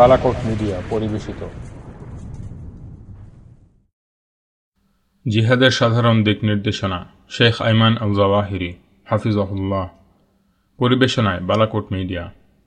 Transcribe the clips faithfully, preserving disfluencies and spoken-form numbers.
Balakot media পরিবেশিত। জিহাদের সাধারণ দিক নির্দেশনা, শেখ আইমান আল জাওয়াহিরি হাফিজাহুল্লাহ। পরিবেশনায় বালাকোট মিডিয়া।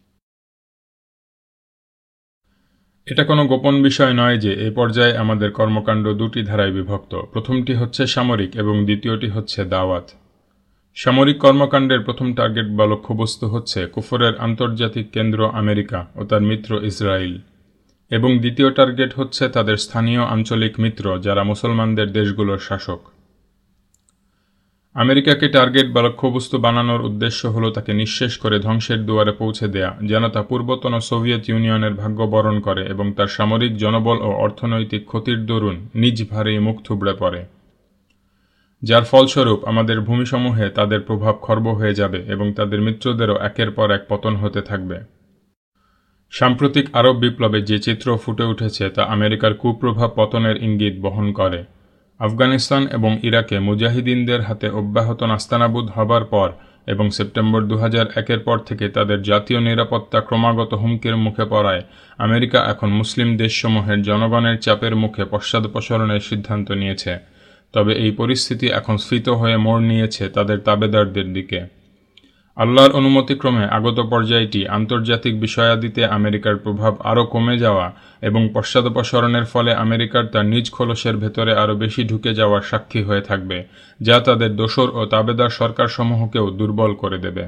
এটা কোনো গোপন বিষয় নয় যে এ পর্যায়ে আমাদের কর্মকাণ্ড দুটি ধারায় বিভক্ত। প্রথমটি হচ্ছে সামরিক এবং দ্বিতীয়টি হচ্ছে দাওয়াত। সামরিক কর্মকাণ্ডের প্রথম টার্গেট বা লক্ষ্যবস্তু হচ্ছে কুফরের আন্তর্জাতিক কেন্দ্র আমেরিকা ও তার মিত্র ইসরায়েল, এবং দ্বিতীয় টার্গেট হচ্ছে তাদের স্থানীয় আঞ্চলিক মিত্র যারা মুসলমানদের দেশগুলোর শাসক। আমেরিকাকে টার্গেট বা লক্ষ্যবস্তু বানানোর উদ্দেশ্য হল তাকে নিঃশেষ করে ধ্বংসের দুয়ারে পৌঁছে দেয়া, যেন তা পূর্বতন সোভিয়েত ইউনিয়নের ভাগ্য বরণ করে এবং তার সামরিক জনবল ও অর্থনৈতিক ক্ষতির দরুন নিজ ভারেই মুখ থুবড়ে পড়ে, যার ফলস্বরূপ আমাদের ভূমিসমূহে তাদের প্রভাব খর্ব হয়ে যাবে এবং তাদের মিত্রদেরও একের পর এক পতন হতে থাকবে। সাম্প্রতিক আরব বিপ্লবে যে চিত্র ফুটে উঠেছে তা আমেরিকার কুপ্রভাব পতনের ইঙ্গিত বহন করে। আফগানিস্তান এবং ইরাকে মুজাহিদিনদের হাতে অব্যাহত নাস্তানাবুদ হবার পর এবং সেপ্টেম্বর দু হাজার একের পর থেকে তাদের জাতীয় নিরাপত্তা ক্রমাগত হুমকির মুখে পড়ায় আমেরিকা এখন মুসলিম দেশসমূহের জনগণের চাপের মুখে পশ্চাদপসরণের সিদ্ধান্ত নিয়েছে। তবে এই পরিস্থিতি এখন স্ফীত হয়ে মোড় নিয়েছে তাদের তাবেদারদের দিকে। আল্লাহর অনুমতিক্রমে আগত পর্যায়টি আন্তর্জাতিক বিষয়াদিতে আমেরিকার প্রভাব আরও কমে যাওয়া এবং পশ্চাদপসরণের ফলে আমেরিকার তার নিজ খোলসের ভেতরে আরও বেশি ঢুকে যাওয়ার সাক্ষী হয়ে থাকবে, যা তাদের দোসর ও তাবেদার সরকারসমূহকেও দুর্বল করে দেবে।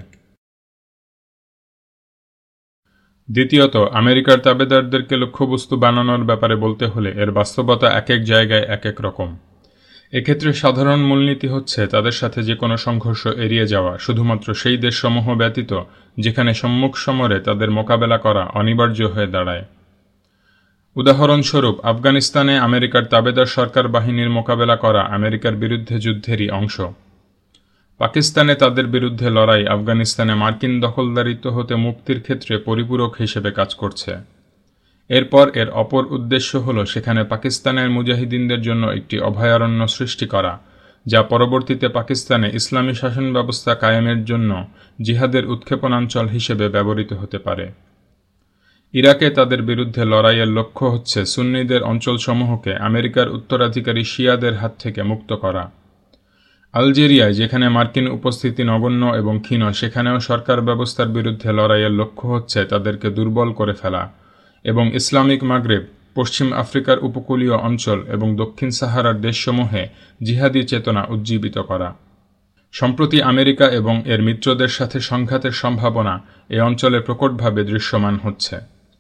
দ্বিতীয়ত, আমেরিকার তাবেদারদেরকে লক্ষ্যবস্তু বানানোর ব্যাপারে বলতে হলে এর বাস্তবতা এক এক জায়গায় এক এক রকম। এক্ষেত্রে সাধারণ মূলনীতি হচ্ছে তাদের সাথে যে কোনো সংঘর্ষ এড়িয়ে যাওয়া, শুধুমাত্র সেই দেশসমূহ ব্যতীত যেখানে সম্মুখ সমরে তাদের মোকাবেলা করা অনিবার্য হয়ে দাঁড়ায়। উদাহরণস্বরূপ, আফগানিস্তানে আমেরিকার তাবেদার সরকার বাহিনীর মোকাবেলা করা আমেরিকার বিরুদ্ধে যুদ্ধেরই অংশ। পাকিস্তানে তাদের বিরুদ্ধে লড়াই আফগানিস্তানে মার্কিন দখলদারিত্ব হতে মুক্তির ক্ষেত্রে পরিপূরক হিসেবে কাজ করছে। এরপর এর অপর উদ্দেশ্য হল সেখানে পাকিস্তানের মুজাহিদিনদের জন্য একটি অভয়ারণ্য সৃষ্টি করা, যা পরবর্তীতে পাকিস্তানে ইসলামী শাসন ব্যবস্থা কায়েমের জন্য জিহাদের উৎক্ষেপণাঞ্চল হিসেবে ব্যবহৃত হতে পারে। ইরাকে তাদের বিরুদ্ধে লড়াইয়ের লক্ষ্য হচ্ছে সুন্নিদের অঞ্চলসমূহকে আমেরিকার উত্তরাধিকারী শিয়াদের হাত থেকে মুক্ত করা। আলজেরিয়ায় যেখানে মার্কিন উপস্থিতি নগণ্য এবং ক্ষীণ, সেখানেও সরকার ব্যবস্থার বিরুদ্ধে লড়াইয়ের লক্ষ্য হচ্ছে তাদেরকে দুর্বল করে ফেলা এবং ইসলামিক মাগরেব, পশ্চিম আফ্রিকার উপকূলীয় অঞ্চল এবং দক্ষিণ সাহারার দেশসমূহে জিহাদি চেতনা উজ্জীবিত করা। সম্প্রতি আমেরিকা এবং এর মিত্রদের সাথে সংঘাতের সম্ভাবনা এ অঞ্চলে প্রকটভাবে দৃশ্যমান হচ্ছে।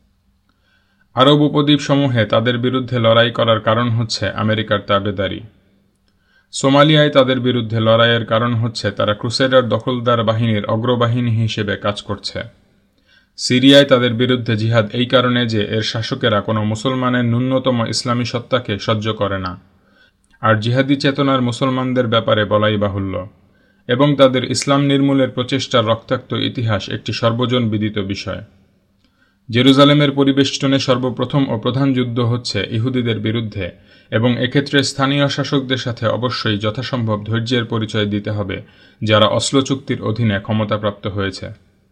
আরব উপদ্বীপসমূহে তাদের বিরুদ্ধে লড়াই করার কারণ হচ্ছে আমেরিকার তাবেদারি। সোমালিয়ায় তাদের বিরুদ্ধে লড়াইয়ের কারণ হচ্ছে তারা ক্রুসেডার দখলদার বাহিনীর অগ্রবাহিনী হিসেবে কাজ করছে। সিরিয়ায় তাদের বিরুদ্ধে জিহাদ এই কারণে যে এর শাসকেরা কোনো মুসলমানের ন্যূনতম ইসলামী সত্তাকে সহ্য করে না, আর জিহাদি চেতনার মুসলমানদের ব্যাপারে বলাই বাহুল্য, এবং তাদের ইসলাম নির্মূলের প্রচেষ্টার রক্তাক্ত ইতিহাস একটি সর্বজন বিদিত বিষয়। জেরুজালেমের পরিবেষ্টনে সর্বপ্রথম ও প্রধান যুদ্ধ হচ্ছে ইহুদিদের বিরুদ্ধে, এবং এক্ষেত্রে স্থানীয় শাসকদের সাথে অবশ্যই যথাসম্ভব ধৈর্যের পরিচয় দিতে হবে, যারা অসলো চুক্তির অধীনে ক্ষমতাপ্রাপ্ত হয়েছে।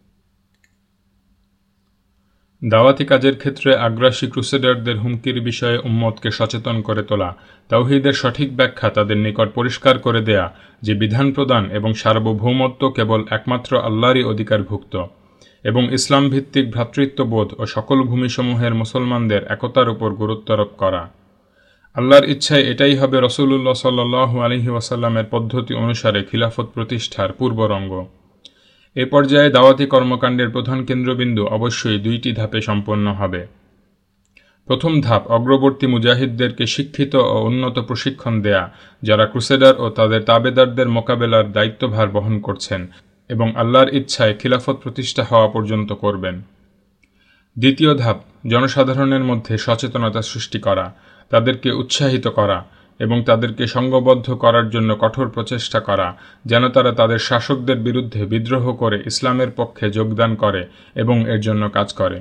দাওয়াতি কাজের ক্ষেত্রে আগ্রাসী ক্রুসেডারদের হুমকির বিষয়ে উম্মতকে সচেতন করে তোলা, তাওহীদের সঠিক ব্যাখ্যা তাদের নিকট পরিষ্কার করে দেয়া যে বিধান প্রদান এবং সার্বভৌমত্ব কেবল একমাত্র আল্লাহরই অধিকারভুক্ত, এবং ইসলাম ভিত্তিক ভ্রাতৃত্ববোধ ও সকল ভূমিসমূহের মুসলমানদের একতার উপর গুরুত্বারোপ করা। আল্লাহর ইচ্ছায় এটাই হবে রাসূলুল্লাহ সাল্লাল্লাহু আলাইহি ওয়াসাল্লামের পদ্ধতি অনুসারে খিলাফত প্রতিষ্ঠার পূর্বরঙ্গ। এ পর্যায়ে দাওয়াতি কর্মকাণ্ডের প্রধান কেন্দ্রবিন্দু অবশ্যই দুইটি ধাপে সম্পন্ন হবে। প্রথম ধাপ অগ্রবর্তী মুজাহিদদেরকে শিক্ষিত ও উন্নত প্রশিক্ষণ দেয়া, যারা ক্রুসেডার ও তাদের তাবেদারদের মোকাবেলার দায়িত্বভার বহন করছেন এবং আল্লাহর ইচ্ছায় খিলাফত প্রতিষ্ঠা হওয়া পর্যন্ত করবেন। দ্বিতীয় ধাপ জনসাধারণের মধ্যে সচেতনতা সৃষ্টি করা, তাদেরকে উৎসাহিত করা এবং তাদেরকে সংঘবদ্ধ করার জন্য কঠোর প্রচেষ্টা করা, যেন তারা তাদের শাসকদের বিরুদ্ধে বিদ্রোহ করে ইসলামের পক্ষে যোগদান করে এবং এর জন্য কাজ করে।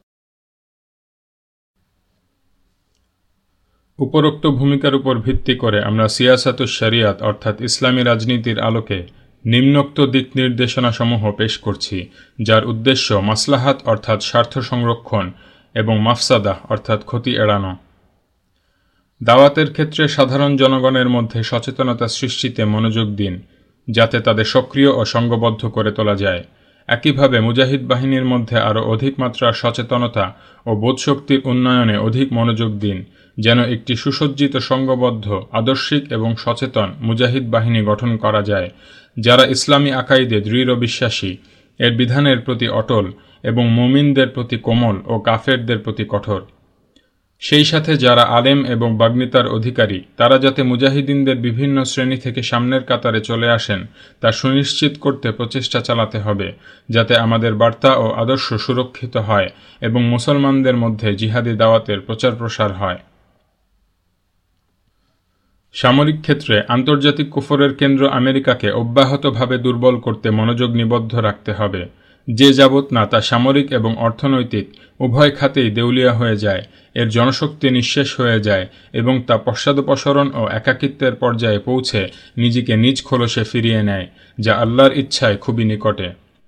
উপরোক্ত ভূমিকার উপর ভিত্তি করে আমরা সিয়াসাতুশ শরিয়াত অর্থাৎ ইসলামী রাজনীতির আলোকে নিম্নোক্ত দিক নির্দেশনাসমূহ পেশ করছি, যার উদ্দেশ্য মাসলাহাত অর্থাৎ স্বার্থ সংরক্ষণ এবং মাফসাদা অর্থাৎ ক্ষতি এড়ানো। দাওয়াতের ক্ষেত্রে সাধারণ জনগণের মধ্যে সচেতনতা সৃষ্টিতে মনোযোগ দিন, যাতে তাদের সক্রিয় ও সংঘবদ্ধ করে তোলা যায়। একইভাবে মুজাহিদ বাহিনীর মধ্যে আরও অধিক মাত্রার সচেতনতা ও বোধশক্তির উন্নয়নে অধিক মনোযোগ দিন, যেন একটি সুসজ্জিত সংঘবদ্ধ, আদর্শিক এবং সচেতন মুজাহিদ বাহিনী গঠন করা যায়, যারা ইসলামী আকাইদে দৃঢ় বিশ্বাসী, এর বিধানের প্রতি অটল এবং মুমিনদের প্রতি কোমল ও কাফেরদের প্রতি কঠোর। সেই সাথে যারা আলেম এবং বাগ্মিতার অধিকারী, তারা যাতে মুজাহিদিনদের বিভিন্ন শ্রেণী থেকে সামনের কাতারে চলে আসেন তা সুনিশ্চিত করতে প্রচেষ্টা চালাতে হবে, যাতে আমাদের বার্তা ও আদর্শ সুরক্ষিত হয় এবং মুসলমানদের মধ্যে জিহাদি দাওয়াতের প্রচার প্রসার হয়। সামরিক ক্ষেত্রে আন্তর্জাতিক কুফরের কেন্দ্র আমেরিকাকে অব্যাহতভাবে দুর্বল করতে মনোযোগ নিবদ্ধ রাখতে হবে। যে যাবৎ না তা সামরিক এবং অর্থনৈতিক উভয় খাতেই দেউলিয়া হয়ে যায়, এর জনশক্তি নিঃশেষ হয়ে যায় এবং তা পশ্চাদপসরণ ও একাকিত্বের পর্যায়ে পৌঁছে নিজেকে নিজ খোলসে ফিরিয়ে নেয়, যা আল্লাহর ইচ্ছায় খুবই নিকটে।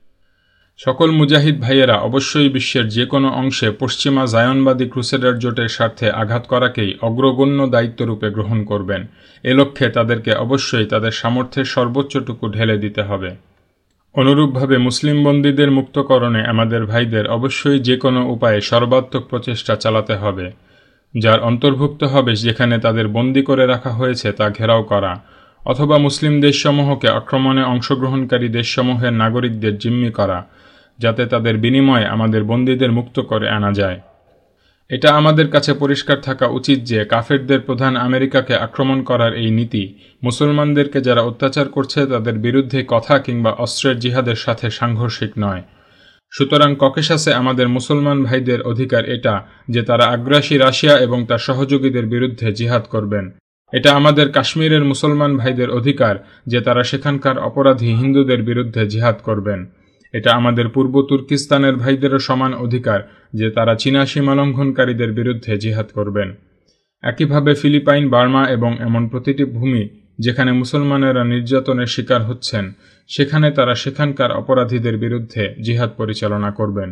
সকল মুজাহিদ ভাইয়েরা অবশ্যই বিশ্বের যে কোনো অংশে পশ্চিমা জায়নবাদী ক্রুসেডার জোটের স্বার্থে আঘাত করাকেই অগ্রগণ্য দায়িত্বরূপে গ্রহণ করবেন। এ লক্ষ্যে তাদেরকে অবশ্যই তাদের সামর্থ্যের সর্বোচ্চটুকু ঢেলে দিতে হবে। অনুরূপভাবে মুসলিম বন্দীদের মুক্তকরণে আমাদের ভাইদের অবশ্যই যে কোনো উপায়ে সর্বাত্মক প্রচেষ্টা চালাতে হবে, যার অন্তর্ভুক্ত হবে যেখানে তাদের বন্দী করে রাখা হয়েছে তা ঘেরাও করা, অথবা মুসলিম দেশসমূহকে আক্রমণে অংশগ্রহণকারী দেশসমূহের নাগরিকদের জিম্মি করা, যাতে তাদের বিনিময়ে আমাদের বন্দীদের মুক্ত করে আনা যায়। এটা আমাদের কাছে পরিষ্কার থাকা উচিত যে কাফেরদের প্রধান আমেরিকাকে আক্রমণ করার এই নীতি মুসলমানদেরকে যারা অত্যাচার করছে তাদের বিরুদ্ধে কথা কিংবা অস্ত্রের জিহাদের সাথে সাংঘর্ষিক নয়। সুতরাং ককেশাসে আমাদের মুসলমান ভাইদের অধিকার এটা যে তারা আগ্রাসী রাশিয়া এবং তার সহযোগীদের বিরুদ্ধে জিহাদ করবেন। এটা আমাদের কাশ্মীরের মুসলমান ভাইদের অধিকার যে তারা সেখানকার অপরাধী হিন্দুদের বিরুদ্ধে জিহাদ করবেন। এটা আমাদের পূর্ব তুর্কিস্তানের ভাইদেরও সমান অধিকার যে তারা চীনা সীমালঙ্ঘনকারীদের বিরুদ্ধে জিহাদ করবেন। একইভাবে ফিলিপাইন, বার্মা এবং এমন প্রতিটি ভূমি যেখানে মুসলমানেরা নির্যাতনের শিকার হচ্ছেন, সেখানে তারা সেখানকার অপরাধীদের বিরুদ্ধে জিহাদ পরিচালনা করবেন।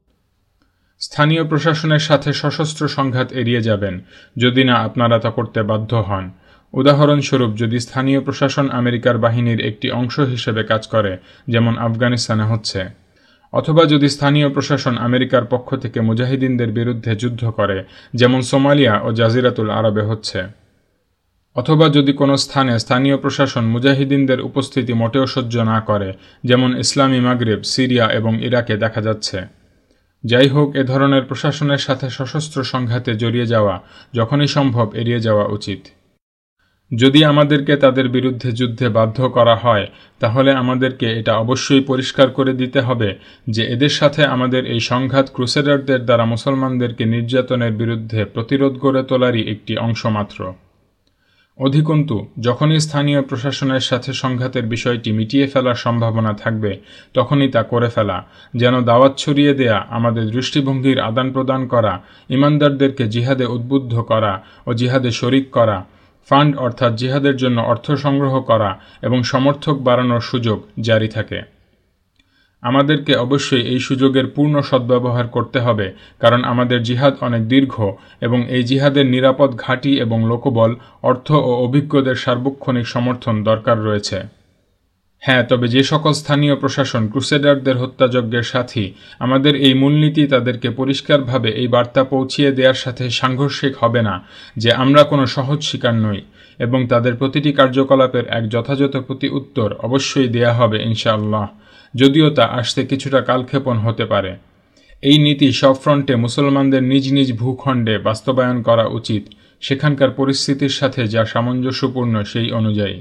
স্থানীয় প্রশাসনের সাথে সশস্ত্র সংঘাত এড়িয়ে যাবেন, যদি না আপনারা তা করতে বাধ্য হন। উদাহরণস্বরূপ, যদি স্থানীয় প্রশাসন আমেরিকার বাহিনীর একটি অংশ হিসেবে কাজ করে, যেমন আফগানিস্তানে হচ্ছে, অথবা যদি স্থানীয় প্রশাসন আমেরিকার পক্ষ থেকে মুজাহিদিনদের বিরুদ্ধে যুদ্ধ করে, যেমন সোমালিয়া ও জাজিরাতুল আরবে হচ্ছে, অথবা যদি কোনো স্থানে স্থানীয় প্রশাসন মুজাহিদিনদের উপস্থিতি মোটেও সহ্য না করে, যেমন ইসলামী মাগরিব, সিরিয়া এবং ইরাকে দেখা যাচ্ছে। যাই হোক, এ ধরনের প্রশাসনের সাথে সশস্ত্র সংঘাতে জড়িয়ে যাওয়া যখনই সম্ভব এড়িয়ে যাওয়া উচিত। যদি আমাদেরকে তাদের বিরুদ্ধে যুদ্ধে বাধ্য করা হয়, তাহলে আমাদেরকে এটা অবশ্যই পরিষ্কার করে দিতে হবে যে এদের সাথে আমাদের এই সংঘাত ক্রুসেডারদের দ্বারা মুসলমানদেরকে নির্যাতনের বিরুদ্ধে প্রতিরোধ গড়ে তোলারই একটি অংশ মাত্র। অধিকন্তু যখনই স্থানীয় প্রশাসনের সাথে সংঘাতের বিষয়টি মিটিয়ে ফেলার সম্ভাবনা থাকবে, তখনই তা করে ফেলা, যেন দাওয়াত ছড়িয়ে দেয়া, আমাদের দৃষ্টিভঙ্গির আদান প্রদান করা, ইমানদারদেরকে জিহাদে উদ্বুদ্ধ করা ও জিহাদে শরিক করা, ফান্ড অর্থাৎ জিহাদের জন্য অর্থ সংগ্রহ করা এবং সমর্থক বাড়ানোর সুযোগ জারি থাকে। আমাদেরকে অবশ্যই এই সুযোগের পূর্ণ সদ্ব্যবহার করতে হবে, কারণ আমাদের জিহাদ অনেক দীর্ঘ এবং এই জিহাদের নিরাপদ ঘাঁটি এবং লোকবল, অর্থ ও অভিজ্ঞদের সার্বক্ষণিক সমর্থন দরকার রয়েছে। হ্যাঁ, তবে যে সকল স্থানীয় প্রশাসন ক্রুসেডারদের হত্যাযজ্ঞের সাথী, আমাদের এই মূলনীতি তাদেরকে পরিষ্কারভাবে এই বার্তা পৌঁছিয়ে দেওয়ার সাথে সাংঘর্ষিক হবে না যে আমরা কোনো সহজ শিকার নই, এবং তাদের প্রতিটি কার্যকলাপের এক যথাযথ প্রতি উত্তর অবশ্যই দেয়া হবে ইনশাআল্লাহ, যদিও তা আসতে কিছুটা কালক্ষেপণ হতে পারে। এই নীতি সব ফ্রন্টে মুসলমানদের নিজ নিজ ভূখণ্ডে বাস্তবায়ন করা উচিত, সেখানকার পরিস্থিতির সাথে যা সামঞ্জস্যপূর্ণ সেই অনুযায়ী।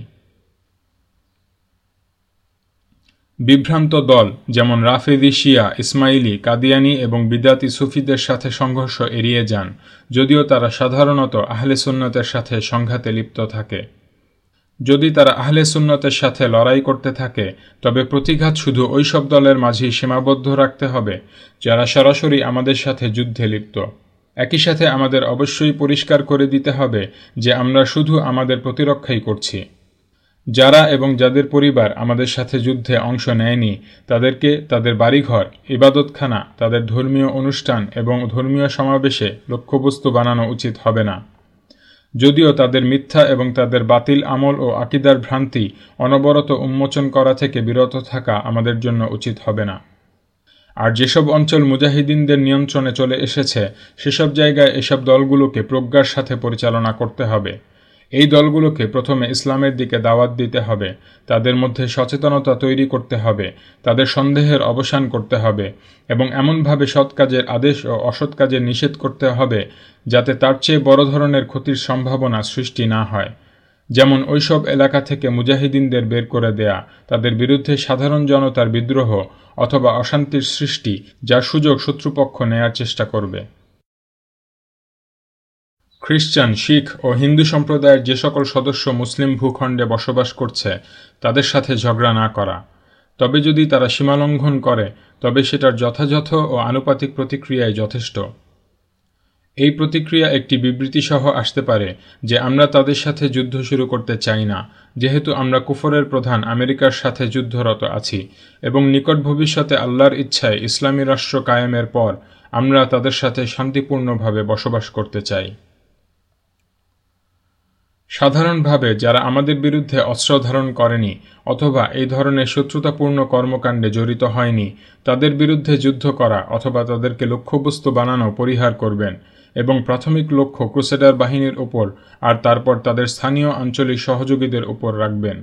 বিভ্রান্ত দল যেমন রাফেদি শিয়া, ইসমাইলি, কাদিয়ানি এবং বিদাতি সুফিদের সাথে সংঘর্ষ এড়িয়ে যান, যদিও তারা সাধারণত আহলে সুন্নতের সাথে সংঘাতে লিপ্ত থাকে। যদি তারা আহলে সুন্নতের সাথে লড়াই করতে থাকে, তবে প্রতিঘাত শুধু ওই সব দলের মাঝেই সীমাবদ্ধ রাখতে হবে যারা সরাসরি আমাদের সাথে যুদ্ধে লিপ্ত। একই সাথে আমাদের অবশ্যই পরিষ্কার করে দিতে হবে যে আমরা শুধু আমাদের প্রতিরক্ষাই করছি। যারা এবং যাদের পরিবার আমাদের সাথে যুদ্ধে অংশ নেয়নি তাদেরকে তাদের বাড়িঘর, ইবাদতখানা, তাদের ধর্মীয় অনুষ্ঠান এবং ধর্মীয় সমাবেশে লক্ষ্যবস্তু বানানো উচিত হবে না। যদিও তাদের মিথ্যা এবং তাদের বাতিল আমল ও আকীদার ভ্রান্তি অনবরত উন্মোচন করা থেকে বিরত থাকা আমাদের জন্য উচিত হবে না। আর যেসব অঞ্চল মুজাহিদিনদের নিয়ন্ত্রণে চলে এসেছে সেসব জায়গায় এসব দলগুলোকে প্রজ্ঞার সাথে পরিচালনা করতে হবে। এই দলগুলোকে প্রথমে ইসলামের দিকে দাওয়াত দিতে হবে, তাদের মধ্যে সচেতনতা তৈরি করতে হবে, তাদের সন্দেহের অবসান করতে হবে এবং এমনভাবে সৎ কাজের আদেশ ও অসৎ কাজের নিষেধ করতে হবে যাতে তার চেয়ে বড় ধরনের ক্ষতির সম্ভাবনা সৃষ্টি না হয়। যেমন ওইসব এলাকা থেকে মুজাহিদিনদের বের করে দেয়া, তাদের বিরুদ্ধে সাধারণ জনতার বিদ্রোহ অথবা অশান্তির সৃষ্টি, যার সুযোগ শত্রুপক্ষ নেয়ার চেষ্টা করবে। খ্রিস্টান, শিখ ও হিন্দু সম্প্রদায়ের যে সকল সদস্য মুসলিম ভূখণ্ডে বসবাস করছে তাদের সাথে ঝগড়া না করা। তবে যদি তারা সীমালঙ্ঘন করে তবে সেটার যথাযথ ও আনুপাতিক প্রতিক্রিয়াই যথেষ্ট। এই প্রতিক্রিয়া একটি বিবৃতিসহ আসতে পারে যে আমরা তাদের সাথে যুদ্ধ শুরু করতে চাই না, যেহেতু আমরা কুফরের প্রধান আমেরিকার সাথে যুদ্ধরত আছি এবং নিকট ভবিষ্যতে আল্লাহর ইচ্ছায় ইসলামী রাষ্ট্র কায়েমের পর আমরা তাদের সাথে শান্তিপূর্ণভাবে বসবাস করতে চাই। সাধারণভাবে যারা আমাদের বিরুদ্ধে অস্ত্র ধারণ করেনি অথবা এই ধরনের শত্রুতাপূর্ণ কর্মকাণ্ডে জড়িত হয়নি তাদের বিরুদ্ধে যুদ্ধ করা অথবা তাদেরকে লক্ষ্যবস্তু বানানো পরিহার করবেন এবং প্রাথমিক লক্ষ্য ক্রুসেডার বাহিনীর উপর আর তারপর তাদের স্থানীয় আঞ্চলিক সহযোগীদের উপর রাখবেন।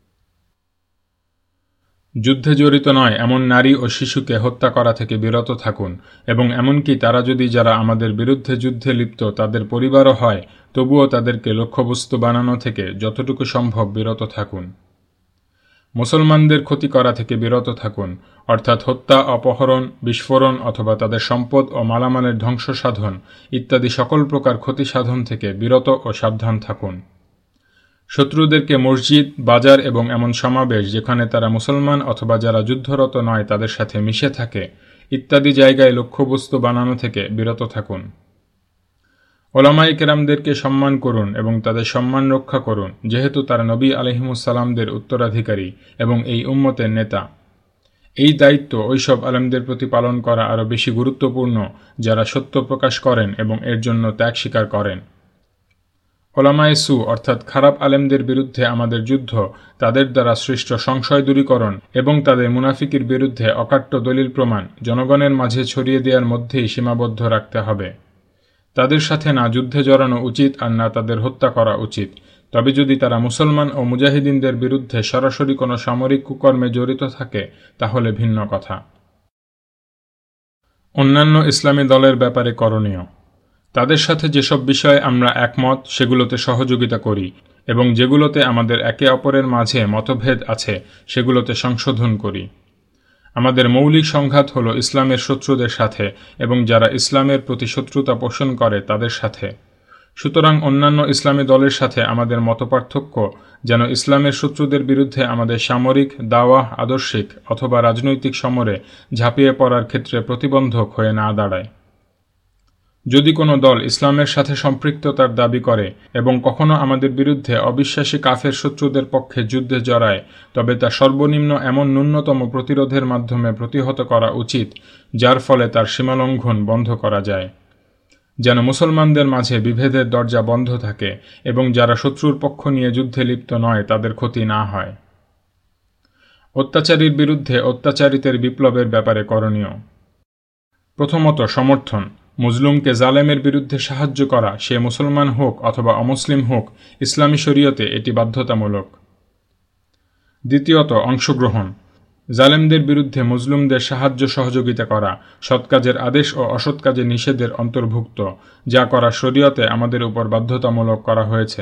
যুদ্ধে জড়িত নয় এমন নারী ও শিশুকে হত্যা করা থেকে বিরত থাকুন এবং এমনকি তারা যদি যারা আমাদের বিরুদ্ধে যুদ্ধে লিপ্ত তাদের পরিবারও হয় তবুও তাদেরকে লক্ষ্যবস্তু বানানো থেকে যতটুকু সম্ভব বিরত থাকুন। মুসলমানদের ক্ষতি করা থেকে বিরত থাকুন, অর্থাৎ হত্যা, অপহরণ, বিস্ফোরণ অথবা তাদের সম্পদ ও মালামালের ধ্বংস সাধন ইত্যাদি সকল প্রকার ক্ষতি সাধন থেকে বিরত ও সাবধান থাকুন। শত্রুদেরকে মসজিদ, বাজার এবং এমন সমাবেশ যেখানে তারা মুসলমান অথবা যারা যুদ্ধরত নয় তাদের সাথে মিশে থাকে ইত্যাদি জায়গায় লক্ষ্যবস্তু বানানো থেকে বিরত থাকুন। ওলামায়ে কেরামদেরকে সম্মান করুন এবং তাদের সম্মান রক্ষা করুন, যেহেতু তারা নবী আলাইহিমুসসালামদের উত্তরাধিকারী এবং এই উম্মতের নেতা। এই দায়িত্ব ওইসব আলেমদের প্রতি পালন করা আরও বেশি গুরুত্বপূর্ণ যারা সত্য প্রকাশ করেন এবং এর জন্য ত্যাগ স্বীকার করেন। ওলামায়ে সু অর্থাৎ খারাপ আলেমদের বিরুদ্ধে আমাদের যুদ্ধ তাদের দ্বারা সৃষ্ট সংশয় দূরীকরণ এবং তাদের মুনাফিকির বিরুদ্ধে অকাট্য দলিল প্রমাণ জনগণের মাঝে ছড়িয়ে দেওয়ার মধ্যেই সীমাবদ্ধ রাখতে হবে। তাদের সাথে না যুদ্ধে জড়ানো উচিত আর না তাদের হত্যা করা উচিত, তবে যদি তারা মুসলমান ও মুজাহিদিনদের বিরুদ্ধে সরাসরি কোনো সামরিক কুকর্মে জড়িত থাকে তাহলে ভিন্ন কথা। অন্যান্য ইসলামী দলের ব্যাপারে করণীয়: তাদের সাথে যেসব বিষয়ে আমরা একমত সেগুলোতে সহযোগিতা করি এবং যেগুলোতে আমাদের একে অপরের মাঝে মতভেদ আছে সেগুলোতে সংশোধন করি। আমাদের মৌলিক সংঘাত হল ইসলামের শত্রুদের সাথে এবং যারা ইসলামের প্রতি শত্রুতা পোষণ করে তাদের সাথে। সুতরাং অন্যান্য ইসলামী দলের সাথে আমাদের মতপার্থক্য যেন ইসলামের শত্রুদের বিরুদ্ধে আমাদের সামরিক, দাওয়াহ, আদর্শিক অথবা রাজনৈতিক সমরে ঝাঁপিয়ে পড়ার ক্ষেত্রে প্রতিবন্ধক হয়ে না দাঁড়ায়। যদি কোনো দল ইসলামের সাথে সম্পৃক্ততার দাবি করে এবং কখনো আমাদের বিরুদ্ধে অবিশ্বাসী কাফের শত্রুদের পক্ষে যুদ্ধে জড়ায় তবে তা সর্বনিম্ন এমন ন্যূনতম প্রতিরোধের মাধ্যমে প্রতিহত করা উচিত যার ফলে তার সীমালঙ্ঘন বন্ধ করা যায়, যেন মুসলমানদের মাঝে বিভেদের দরজা বন্ধ থাকে এবং যারা শত্রুর পক্ষ নিয়ে যুদ্ধে লিপ্ত নয় তাদের ক্ষতি না হয়। অত্যাচারীর বিরুদ্ধে অত্যাচারিতের বিপ্লবের ব্যাপারে করণীয়: প্রথমত, সমর্থন। মুজলুমকে জালেমের বিরুদ্ধে সাহায্য করা, সে মুসলমান হোক অথবা অমুসলিম হোক, ইসলামী শরীয়তে এটি বাধ্যতামূলক। দ্বিতীয়ত, অংশগ্রহণ। জালেমদের বিরুদ্ধে মুজলুমদের সাহায্য সহযোগিতা করা সৎ কাজের আদেশ ও অসৎ কাজের নিষেধের অন্তর্ভুক্ত, যা করা শরীয়তে আমাদের উপর বাধ্যতামূলক করা হয়েছে।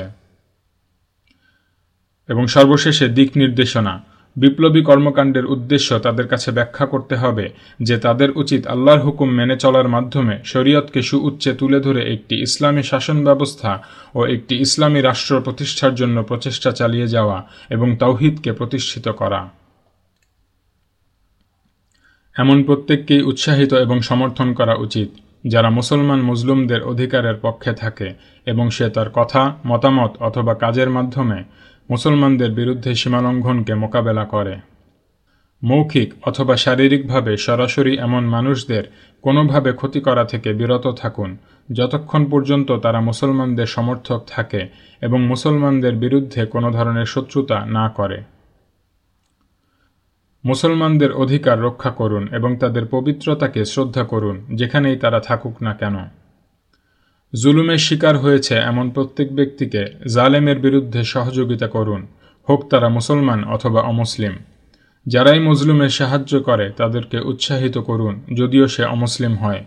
এবং সর্বশেষে দিক নির্দেশনা। বিপ্লবী কর্মকাণ্ডের উদ্দেশ্য তাদের কাছে ব্যাখ্যা করতে হবে যে তাদের উচিত আল্লাহর হুকুম মেনে চলার মাধ্যমে শরীয়তকে সুউচ্চে তুলে ধরে একটি ইসলামী শাসন ব্যবস্থা ও একটি ইসলামী রাষ্ট্র প্রতিষ্ঠার জন্য প্রচেষ্টা চালিয়ে যাওয়া এবং তাওহীদকে প্রতিষ্ঠিত করা। এমন প্রত্যেককেই উৎসাহিত এবং সমর্থন করা উচিত যারা মুসলমান মুজলুমদের অধিকারের পক্ষে থাকে এবং সে তার কথা, মতামত অথবা কাজের মাধ্যমে মুসলমানদের বিরুদ্ধে সীমালঙ্ঘনকে মোকাবেলা করে। মৌখিক অথবা শারীরিকভাবে সরাসরি এমন মানুষদের কোনোভাবে ক্ষতি করা থেকে বিরত থাকুন যতক্ষণ পর্যন্ত তারা মুসলমানদের সমর্থক থাকে এবং মুসলমানদের বিরুদ্ধে কোনো ধরনের শত্রুতা না করে। মুসলমানদের অধিকার রক্ষা করুন এবং তাদের পবিত্রতাকে শ্রদ্ধা করুন যেখানেই তারা থাকুক না কেন। জুলুমের শিকার হয়েছে এমন প্রত্যেক ব্যক্তিকে জালেমের বিরুদ্ধে সহযোগিতা করুন, হোক তারা মুসলমান অথবা অমুসলিম। যারাই মজলুমের সাহায্য করে তাদেরকে উৎসাহিত করুন যদিও সে অমুসলিম হয়।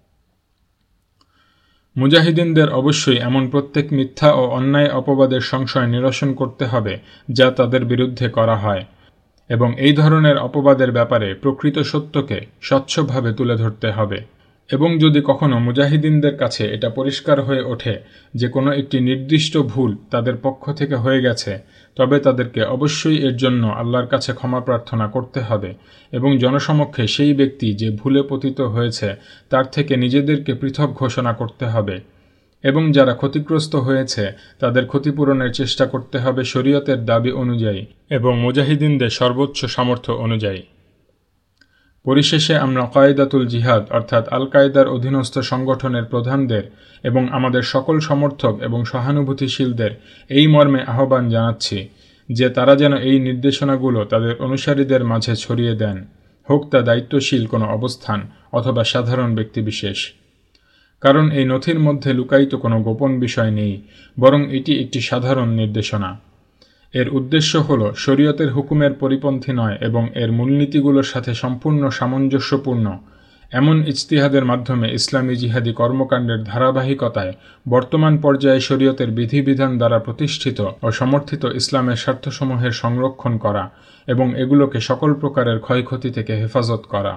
মুজাহিদিনদের অবশ্যই এমন প্রত্যেক মিথ্যা ও অন্যায় অপবাদের সংশয় নিরসন করতে হবে যা তাদের বিরুদ্ধে করা হয়, এবং এই ধরনের অপবাদের ব্যাপারে প্রকৃত সত্যকে স্বচ্ছভাবে তুলে ধরতে হবে। এবং যদি কখনো মুজাহিদিনদের কাছে এটা পরিষ্কার হয়ে ওঠে যে কোনো একটি নির্দিষ্ট ভুল তাদের পক্ষ থেকে হয়ে গেছে, তবে তাদেরকে অবশ্যই এর জন্য আল্লাহর কাছে ক্ষমা প্রার্থনা করতে হবে এবং জনসমক্ষে সেই ব্যক্তি যে ভুলে পতিত হয়েছে তার থেকে নিজেদেরকে পৃথক ঘোষণা করতে হবে, এবং যারা ক্ষতিগ্রস্ত হয়েছে তাদের ক্ষতিপূরণের চেষ্টা করতে হবে শরীয়তের দাবি অনুযায়ী এবং মুজাহিদিনদের সর্বোচ্চ সামর্থ্য অনুযায়ী। পরিশেষে আমরা কায়দাতুল জিহাদ অর্থাৎ আল কায়দার অধীনস্থ সংগঠনের প্রধানদের এবং আমাদের সকল সমর্থক এবং সহানুভূতিশীলদের এই মর্মে আহ্বান জানাচ্ছি যে তারা যেন এই নির্দেশনাগুলো তাদের অনুসারীদের মাঝে ছড়িয়ে দেন, হোক তা দায়িত্বশীল কোনো অবস্থান অথবা সাধারণ ব্যক্তিবিশেষ। কারণ এই নথির মধ্যে লুকায়িত কোনো গোপন বিষয় নেই, বরং এটি একটি সাধারণ নির্দেশনা। এর উদ্দেশ্য হল শরীয়তের হুকুমের পরিপন্থী নয় এবং এর মূলনীতিগুলোর সাথে সম্পূর্ণ সামঞ্জস্যপূর্ণ এমন ইজতিহাদের মাধ্যমে ইসলামী জিহাদি কর্মকাণ্ডের ধারাবাহিকতায় বর্তমান পর্যায়ে শরীয়তের বিধিবিধান দ্বারা প্রতিষ্ঠিত ও সমর্থিত ইসলামের স্বার্থসমূহের সংরক্ষণ করা এবং এগুলোকে সকল প্রকারের ক্ষয়ক্ষতি থেকে হেফাজত করা।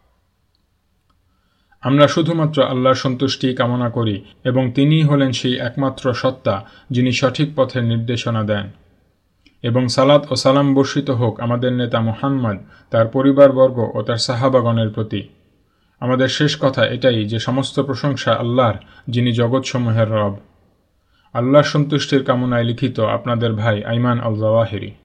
আমরা শুধুমাত্র আল্লাহর সন্তুষ্টি কামনা করি এবং তিনিই হলেন সেই একমাত্র সত্তা যিনি সঠিক পথের নির্দেশনা দেন। এবং সালাত ও সালাম বর্ষিত হোক আমাদের নেতা মুহাম্মদ, তার পরিবারবর্গ ও তার সাহাবাগণের প্রতি। আমাদের শেষ কথা এটাই যে সমস্ত প্রশংসা আল্লাহর, যিনি জগৎসমূহের রব। আল্লাহর সন্তুষ্টির কামনায় লিখিত আপনাদের ভাই আইমান আল জাওয়াহিরি।